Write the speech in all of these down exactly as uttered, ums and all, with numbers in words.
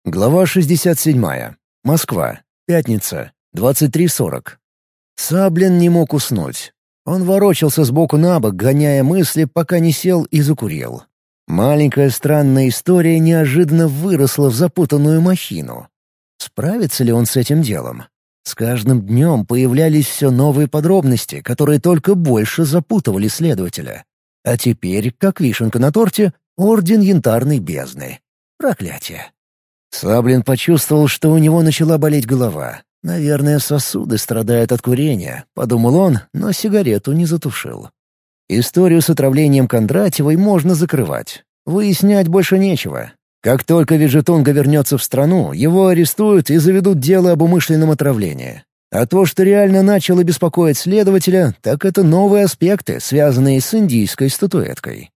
Глава шестьдесят семь. Москва. Пятница. двадцать три сорок. Саблин не мог уснуть. Он ворочался сбоку на бок, гоняя мысли, пока не сел и закурил. Маленькая странная история неожиданно выросла в запутанную махину. Справится ли он с этим делом? С каждым днем появлялись все новые подробности, которые только больше запутывали следователя. А теперь, как вишенка на торте, Орден Янтарной Бездны. Проклятие. Саблин почувствовал, что у него начала болеть голова. «Наверное, сосуды страдают от курения», — подумал он, но сигарету не затушил. Историю с отравлением Кондратьевой можно закрывать. Выяснять больше нечего. Как только Виджетунга вернется в страну, его арестуют и заведут дело об умышленном отравлении. А то, что реально начало беспокоить следователя, так это новые аспекты, связанные с индийской статуэткой.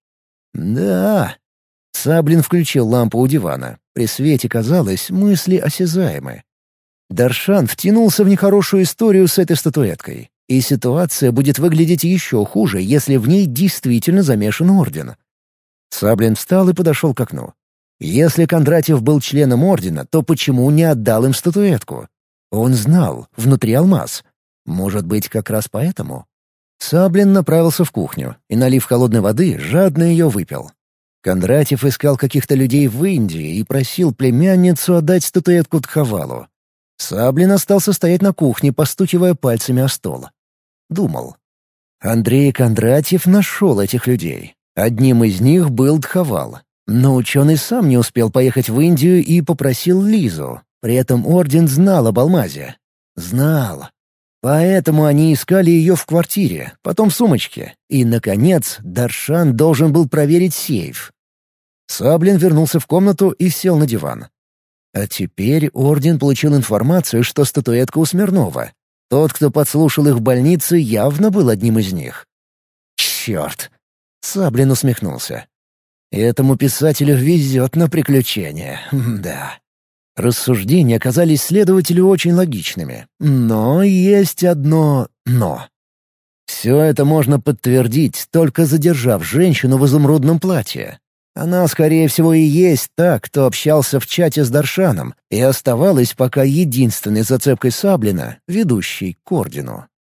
Да. Саблин включил лампу у дивана. При свете, казалось, мысли осязаемы. Даршан втянулся в нехорошую историю с этой статуэткой. И ситуация будет выглядеть еще хуже, если в ней действительно замешан Орден. Саблин встал и подошел к окну. Если Кондратьев был членом Ордена, то почему не отдал им статуэтку? Он знал, внутри алмаз. Может быть, как раз поэтому? Саблин направился в кухню и, налив холодной воды, жадно ее выпил. Кондратьев искал каких-то людей в Индии и просил племянницу отдать статуэтку Дхавалу. Саблин остался стоять на кухне, постукивая пальцами о стол. Думал. Андрей Кондратьев нашел этих людей. Одним из них был Дхавал. Но ученый сам не успел поехать в Индию и попросил Лизу. При этом Орден знал об алмазе. Знал. Поэтому они искали ее в квартире, потом в сумочке. И, наконец, Даршан должен был проверить сейф. Саблин вернулся в комнату и сел на диван. А теперь Орден получил информацию, что статуэтка у Смирнова. Тот, кто подслушал их в больнице, явно был одним из них. «Черт!» — Саблин усмехнулся. «Этому писателю везет на приключения, да». Рассуждения оказались следователю очень логичными. Но есть одно «но». Все это можно подтвердить, только задержав женщину в изумрудном платье. Она, скорее всего, и есть та, кто общался в чате с Даршаном, и оставалась пока единственной зацепкой Саблина, ведущей к Ордену.